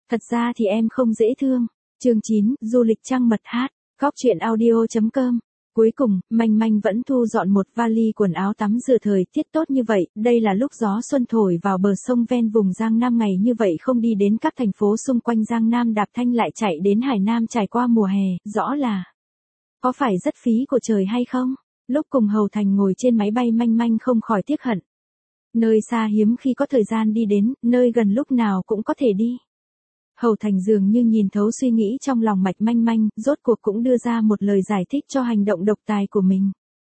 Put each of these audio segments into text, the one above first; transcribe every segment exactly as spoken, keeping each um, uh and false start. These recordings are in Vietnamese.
Thật ra thì em không dễ thương. Chương chín, du lịch trăng mật hát, góc truyện audio chấm com. Cuối cùng, Manh Manh vẫn thu dọn một vali quần áo tắm rửa thời tiết tốt như vậy, đây là lúc gió xuân thổi vào bờ sông ven vùng Giang Nam ngày như vậy không đi đến các thành phố xung quanh Giang Nam đạp thanh lại chạy đến Hải Nam trải qua mùa hè, rõ là có phải rất phí của trời hay không? Lúc cùng Hầu Thành ngồi trên máy bay Manh Manh không khỏi tiếc hận. Nơi xa hiếm khi có thời gian đi đến, nơi gần lúc nào cũng có thể đi. Hầu Thành dường như nhìn thấu suy nghĩ trong lòng Mạch Manh Manh, rốt cuộc cũng đưa ra một lời giải thích cho hành động độc tài của mình.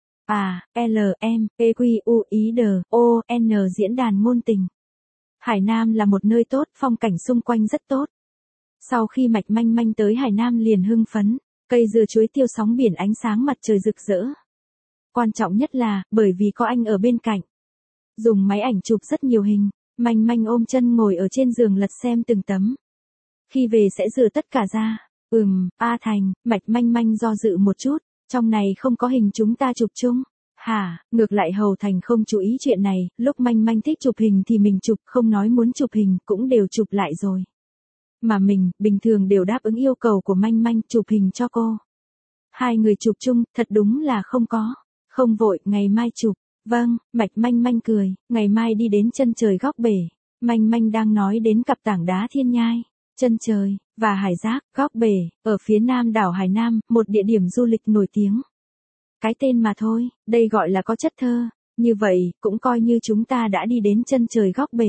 À, L, M, E, Q, U, I, D, O, N diễn đàn ngôn tình. Hải Nam là một nơi tốt, phong cảnh xung quanh rất tốt. Sau khi Mạch Manh Manh tới Hải Nam liền hưng phấn, cây dừa chuối tiêu sóng biển ánh sáng mặt trời rực rỡ. Quan trọng nhất là, bởi vì có anh ở bên cạnh. Dùng máy ảnh chụp rất nhiều hình, Manh Manh ôm chân ngồi ở trên giường lật xem từng tấm. Khi về sẽ rửa tất cả ra. Ừm, A Thành, Mạch Manh Manh do dự một chút, trong này không có hình chúng ta chụp chung. Hả, ngược lại Hầu Thành không chú ý chuyện này, lúc Manh Manh thích chụp hình thì mình chụp, không nói muốn chụp hình cũng đều chụp lại rồi. Mà mình, bình thường đều đáp ứng yêu cầu của Manh Manh chụp hình cho cô. Hai người chụp chung, thật đúng là không có. Không vội, ngày mai chụp. Vâng, Mạch Manh Manh cười, ngày mai đi đến chân trời góc bể. Manh Manh đang nói đến cặp tảng đá Thiên Nhai, chân trời, và hải giác, góc bể, ở phía nam đảo Hải Nam, một địa điểm du lịch nổi tiếng. Cái tên mà thôi, đây gọi là có chất thơ, như vậy, cũng coi như chúng ta đã đi đến chân trời góc bể.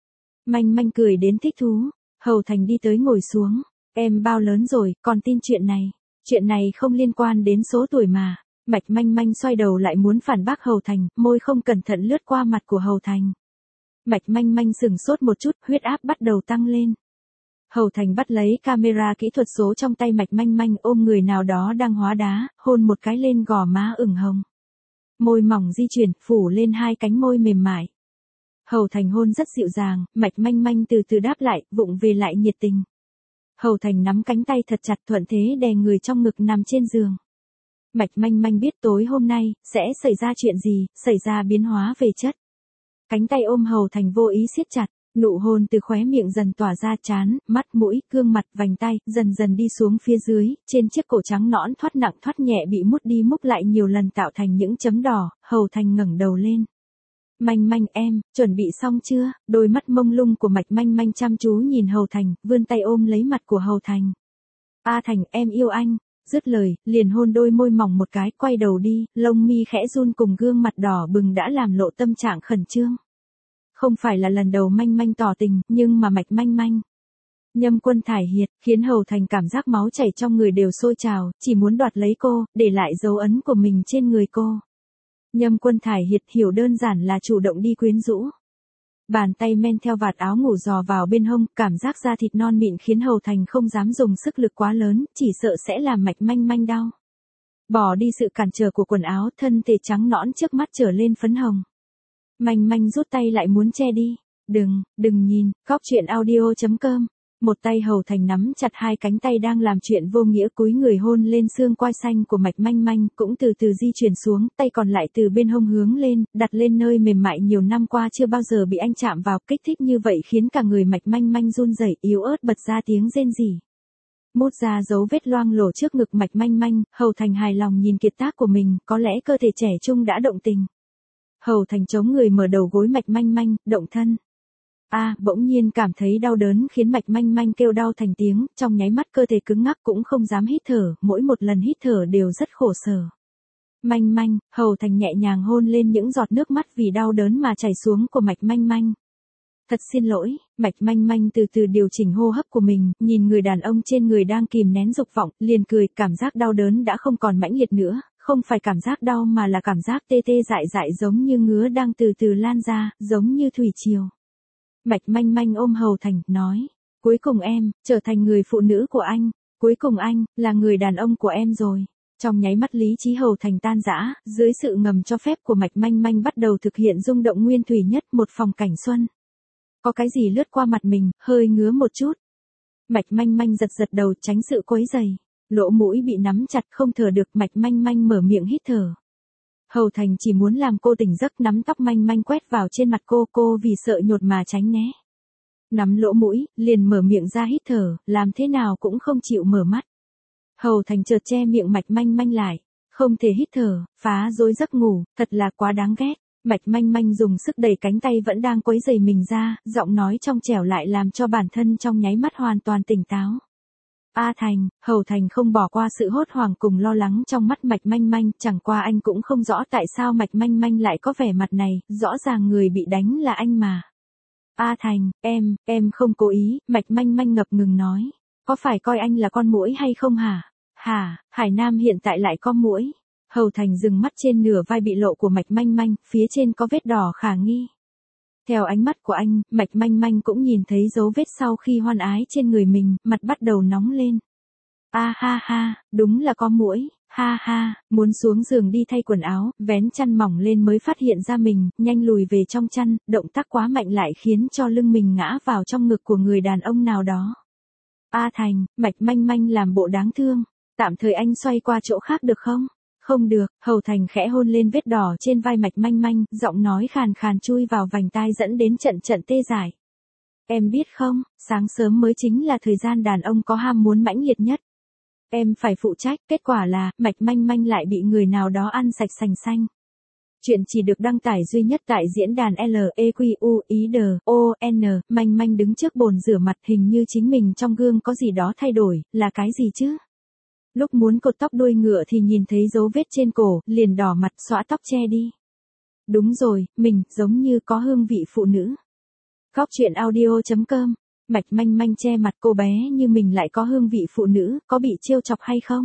Manh Manh cười đến thích thú, Hầu Thành đi tới ngồi xuống, em bao lớn rồi, còn tin chuyện này, chuyện này không liên quan đến số tuổi mà. Mạch Manh Manh xoay đầu lại muốn phản bác Hầu Thành, môi không cẩn thận lướt qua mặt của Hầu Thành. Mạch Manh Manh sừng sốt một chút, huyết áp bắt đầu tăng lên. Hầu Thành bắt lấy camera kỹ thuật số trong tay Mạch Manh Manh ôm người nào đó đang hóa đá, hôn một cái lên gò má ửng hồng. Môi mỏng di chuyển, phủ lên hai cánh môi mềm mại. Hầu Thành hôn rất dịu dàng, Mạch Manh Manh từ từ đáp lại, vụng về lại nhiệt tình. Hầu Thành nắm cánh tay thật chặt thuận thế đè người trong ngực nằm trên giường. Mạch Manh Manh biết tối hôm nay, sẽ xảy ra chuyện gì, xảy ra biến hóa về chất. Cánh tay ôm Hầu Thành vô ý siết chặt, nụ hôn từ khóe miệng dần tỏa ra trán, mắt mũi, gương mặt, vành tay, dần dần đi xuống phía dưới, trên chiếc cổ trắng nõn thoát nặng thoát nhẹ bị mút đi mút lại nhiều lần tạo thành những chấm đỏ, Hầu Thành ngẩng đầu lên. Manh Manh em, chuẩn bị xong chưa? Đôi mắt mông lung của Mạch Manh Manh chăm chú nhìn Hầu Thành, vươn tay ôm lấy mặt của Hầu Thành. A Thành, em yêu anh. Dứt lời, liền hôn đôi môi mỏng một cái, quay đầu đi, lông mi khẽ run cùng gương mặt đỏ bừng đã làm lộ tâm trạng khẩn trương. Không phải là lần đầu Manh Manh tỏ tình, nhưng mà Mạch Manh Manh nhâm quân thải hiệt, khiến Hầu Thành cảm giác máu chảy trong người đều sôi trào, chỉ muốn đoạt lấy cô, để lại dấu ấn của mình trên người cô. Nhâm quân thải hiệt hiểu đơn giản là chủ động đi quyến rũ. Bàn tay men theo vạt áo ngủ dò vào bên hông, cảm giác da thịt non mịn khiến Hầu Thành không dám dùng sức lực quá lớn, chỉ sợ sẽ làm Mạch Manh Manh đau. Bỏ đi sự cản trở của quần áo, thân thể trắng nõn trước mắt trở lên phấn hồng. Manh Manh rút tay lại muốn che đi. Đừng, đừng nhìn, góc truyện audio chấm com. Một tay Hầu Thành nắm chặt hai cánh tay đang làm chuyện vô nghĩa cúi người hôn lên xương quai xanh của Mạch Manh Manh, cũng từ từ di chuyển xuống, tay còn lại từ bên hông hướng lên, đặt lên nơi mềm mại nhiều năm qua chưa bao giờ bị anh chạm vào, kích thích như vậy khiến cả người Mạch Manh Manh run rẩy, yếu ớt bật ra tiếng rên rỉ. Mút ra dấu vết loang lổ trước ngực Mạch Manh Manh, Hầu Thành hài lòng nhìn kiệt tác của mình, có lẽ cơ thể trẻ trung đã động tình. Hầu Thành chống người mở đầu gối Mạch Manh Manh, động thân. A, à, bỗng nhiên cảm thấy đau đớn khiến Mạch Manh Manh kêu đau thành tiếng, trong nháy mắt cơ thể cứng ngắc cũng không dám hít thở, mỗi một lần hít thở đều rất khổ sở. Manh Manh, Hầu Thành nhẹ nhàng hôn lên những giọt nước mắt vì đau đớn mà chảy xuống của Mạch Manh Manh. Thật xin lỗi, Mạch Manh Manh từ từ điều chỉnh hô hấp của mình, nhìn người đàn ông trên người đang kìm nén dục vọng, liền cười, cảm giác đau đớn đã không còn mãnh liệt nữa, không phải cảm giác đau mà là cảm giác tê tê dại dại giống như ngứa đang từ từ lan ra, giống như thủy triều. Mạch Manh Manh ôm Hầu Thành, nói, cuối cùng em, trở thành người phụ nữ của anh, cuối cùng anh, là người đàn ông của em rồi. Trong nháy mắt lý trí Hầu Thành tan rã, dưới sự ngầm cho phép của Mạch Manh Manh bắt đầu thực hiện rung động nguyên thủy nhất một phòng cảnh xuân. Có cái gì lướt qua mặt mình, hơi ngứa một chút. Mạch Manh Manh giật giật đầu tránh sự quấy rầy, lỗ mũi bị nắm chặt không thở được, Mạch Manh Manh mở miệng hít thở. Hầu Thành chỉ muốn làm cô tỉnh giấc, nắm tóc Manh Manh quét vào trên mặt cô, cô vì sợ nhột mà tránh né. nắm lỗ mũi, liền mở miệng ra hít thở, làm thế nào cũng không chịu mở mắt. Hầu Thành chợt che miệng Mạch Manh Manh lại, không thể hít thở, phá rối giấc ngủ, thật là quá đáng ghét. Mạch Manh Manh dùng sức đẩy cánh tay vẫn đang quấy rầy mình ra, giọng nói trong trẻo lại làm cho bản thân trong nháy mắt hoàn toàn tỉnh táo. A Thành, Hầu Thành không bỏ qua sự hốt hoảng cùng lo lắng trong mắt Mạch Manh Manh, chẳng qua anh cũng không rõ tại sao Mạch Manh Manh lại có vẻ mặt này, rõ ràng người bị đánh là anh mà. A Thành, em, em không cố ý, Mạch Manh Manh ngập ngừng nói. Có phải coi anh là con muỗi hay không hả? Hả, Hải Nam hiện tại lại có muỗi. Hầu Thành dừng mắt trên nửa vai bị lộ của Mạch Manh Manh, phía trên có vết đỏ khả nghi. Theo ánh mắt của anh, Mạch Manh Manh cũng nhìn thấy dấu vết sau khi hoan ái trên người mình, mặt bắt đầu nóng lên. A ha ha, đúng là có muỗi, ha ha, muốn xuống giường đi thay quần áo, vén chăn mỏng lên mới phát hiện ra mình, nhanh lùi về trong chăn, động tác quá mạnh lại khiến cho lưng mình ngã vào trong ngực của người đàn ông nào đó. A Thành, Mạch Manh Manh làm bộ đáng thương, tạm thời anh xoay qua chỗ khác được không? Không được, Hầu Thành khẽ hôn lên vết đỏ trên vai Mạch Manh Manh, giọng nói khàn khàn chui vào vành tai dẫn đến trận trận tê dại. Em biết không, sáng sớm mới chính là thời gian đàn ông có ham muốn mãnh liệt nhất. Em phải phụ trách, kết quả là, Mạch Manh Manh lại bị người nào đó ăn sạch sành xanh. Chuyện chỉ được đăng tải duy nhất tại diễn đàn L E Q U I D O N, Manh Manh đứng trước bồn rửa mặt hình như chính mình trong gương có gì đó thay đổi, là cái gì chứ? Lúc muốn cột tóc đuôi ngựa thì nhìn thấy dấu vết trên cổ, liền đỏ mặt xõa tóc che đi. Đúng rồi, mình, giống như có hương vị phụ nữ. Góc truyện audio chấm com, Mạch Manh Manh che mặt cô bé như mình lại có hương vị phụ nữ, có bị trêu chọc hay không?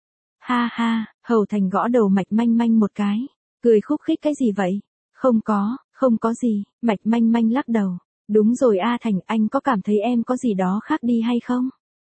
Ha ha, Hầu Thành gõ đầu Mạch Manh Manh một cái, cười khúc khích cái gì vậy? Không có, không có gì, Mạch Manh Manh lắc đầu. Đúng rồi A Thành, anh có cảm thấy em có gì đó khác đi hay không?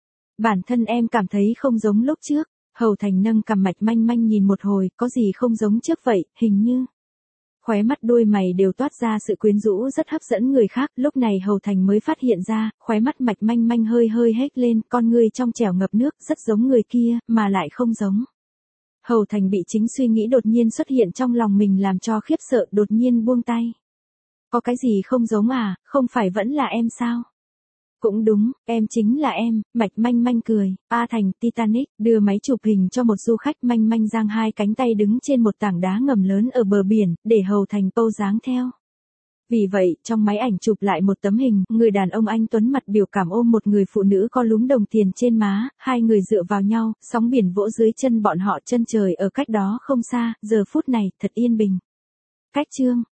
Bản thân em cảm thấy không giống lúc trước. Hầu Thành nâng cằm Mạch Manh Manh nhìn một hồi, có gì không giống trước vậy, hình như. Khóe mắt đuôi mày đều toát ra sự quyến rũ rất hấp dẫn người khác, lúc này Hầu Thành mới phát hiện ra, khóe mắt Mạch Manh Manh hơi hơi hét lên, con ngươi trong trẻo ngập nước, rất giống người kia, mà lại không giống. Hầu Thành bị chính suy nghĩ đột nhiên xuất hiện trong lòng mình làm cho khiếp sợ, đột nhiên buông tay. Có cái gì không giống à, không phải vẫn là em sao? Cũng đúng, em chính là em, Mạch Manh Manh cười. A Thành, Titanic, đưa máy chụp hình cho một du khách. Manh Manh giang hai cánh tay đứng trên một tảng đá ngầm lớn ở bờ biển, để Hầu Thành pâu dáng theo. Vì vậy, trong máy ảnh chụp lại một tấm hình, người đàn ông anh tuấn mặt biểu cảm ôm một người phụ nữ có lúm đồng tiền trên má, hai người dựa vào nhau, sóng biển vỗ dưới chân bọn họ, chân trời ở cách đó không xa, giờ phút này, thật yên bình. Cách chương